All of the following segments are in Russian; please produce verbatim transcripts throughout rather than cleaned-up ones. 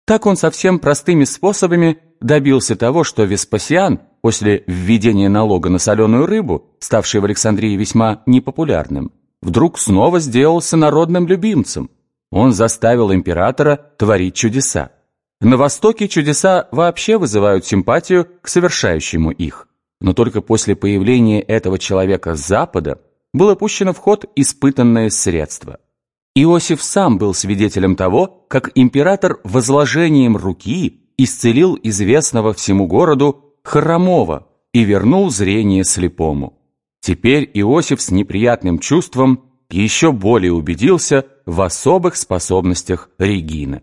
Так он совсем простыми способами добился того, что Веспасиан, после введения налога на соленую рыбу, ставший в Александрии весьма непопулярным, вдруг снова сделался народным любимцем. Он заставил императора творить чудеса. На Востоке чудеса вообще вызывают симпатию к совершающему их. Но только после появления этого человека с Запада было пущено в ход испытанное средство. Иосиф сам был свидетелем того, как император возложением руки исцелил известного всему городу хромого и вернул зрение слепому. Теперь Иосиф с неприятным чувством еще более убедился в особых способностях Регины.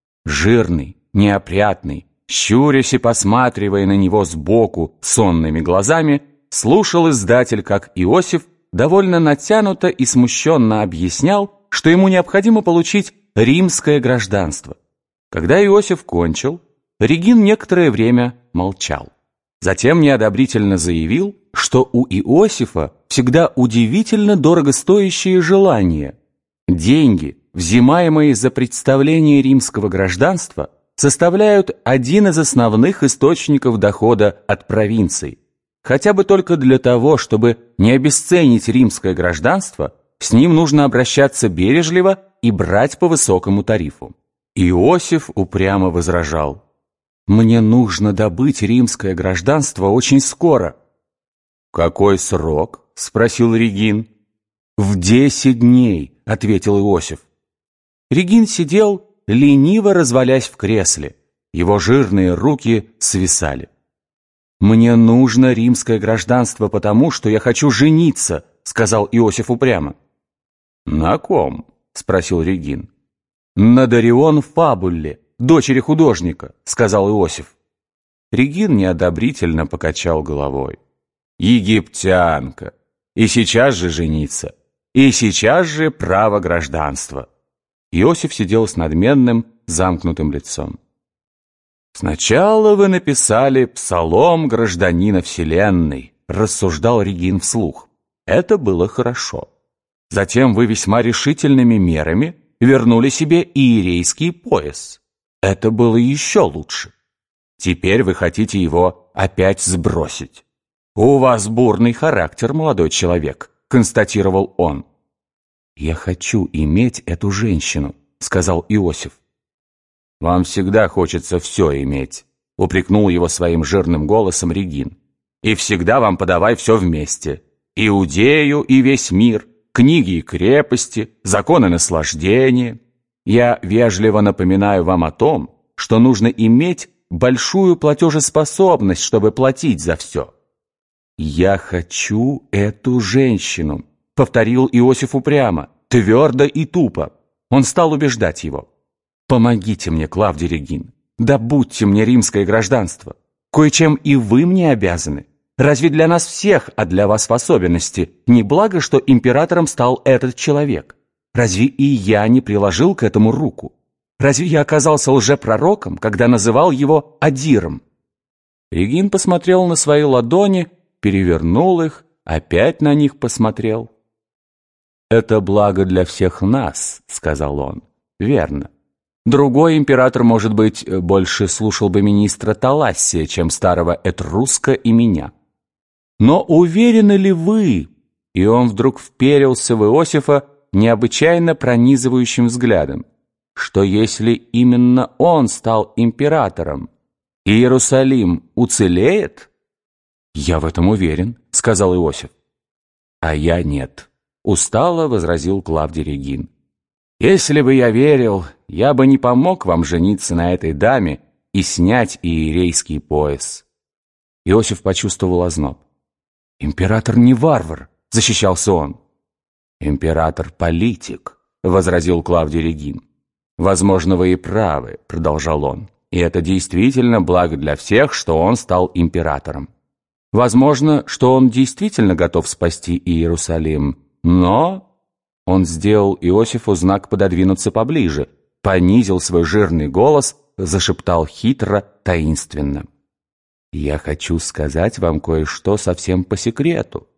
Жирный, неопрятный, щурясь и посматривая на него сбоку сонными глазами, слушал издатель, как Иосиф довольно натянуто и смущенно объяснял, что ему необходимо получить римское гражданство. Когда Иосиф кончил, Регин некоторое время молчал. Затем неодобрительно заявил, что у Иосифа всегда удивительно дорогостоящие желания. Деньги, взимаемые за представление римского гражданства, составляют один из основных источников дохода от провинций. Хотя бы только для того, чтобы не обесценить римское гражданство, с ним нужно обращаться бережливо и брать по высокому тарифу. Иосиф упрямо возражал: «Мне нужно добыть римское гражданство очень скоро». «Какой срок?» — спросил Регин. «В десять дней», — ответил Иосиф. Регин сидел, лениво развалясь в кресле. Его жирные руки свисали. «Мне нужно римское гражданство потому, что я хочу жениться», — сказал Иосиф упрямо. «На ком?» — спросил Регин. «На Дарион Фабулле, дочери художника», — сказал Иосиф. Регин неодобрительно покачал головой. «Египтянка! И сейчас же жениться! И сейчас же право гражданства!» Иосиф сидел с надменным, замкнутым лицом. «Сначала вы написали псалом гражданина Вселенной», — рассуждал Регин вслух. «Это было хорошо. Затем вы весьма решительными мерами вернули себе иерейский пояс. Это было еще лучше. Теперь вы хотите его опять сбросить. У вас бурный характер, молодой человек», — констатировал он. «Я хочу иметь эту женщину», — сказал Иосиф. «Вам всегда хочется все иметь», — упрекнул его своим жирным голосом Регин. «И всегда вам подавай все вместе. Иудею и весь мир, книги и крепости, законы наслаждения. Я вежливо напоминаю вам о том, что нужно иметь большую платежеспособность, чтобы платить за все». «Я хочу эту женщину», — повторил Иосиф упрямо, твердо и тупо. Он стал убеждать его. «Помогите мне, Клавдий Регин, добудьте мне римское гражданство. Кое-чем и вы мне обязаны. Разве для нас всех, а для вас в особенности, не благо, что императором стал этот человек? Разве и я не приложил к этому руку? Разве я оказался лжепророком, когда называл его Адиром?» Регин посмотрел на свои ладони, перевернул их, опять на них посмотрел. «Это благо для всех нас», — сказал он. «Верно. Другой император, может быть, больше слушал бы министра Талассия, чем старого Этруска и меня. Но уверены ли вы?» И он вдруг вперился в Иосифа необычайно пронизывающим взглядом, что если именно он стал императором, Иерусалим уцелеет? «Я в этом уверен», — сказал Иосиф. «А я нет», — устало возразил Клавдий Регин. «Если бы я верил, я бы не помог вам жениться на этой даме и снять иерейский пояс». Иосиф почувствовал озноб. «Император не варвар», — защищался он. «Император политик», — возразил Клавдий Регин. «Возможно, вы и правы», — продолжал он. «И это действительно благо для всех, что он стал императором. Возможно, что он действительно готов спасти Иерусалим, но...» Он сделал Иосифу знак пододвинуться поближе, понизил свой жирный голос, зашептал хитро, таинственно. «Я хочу сказать вам кое-что совсем по секрету.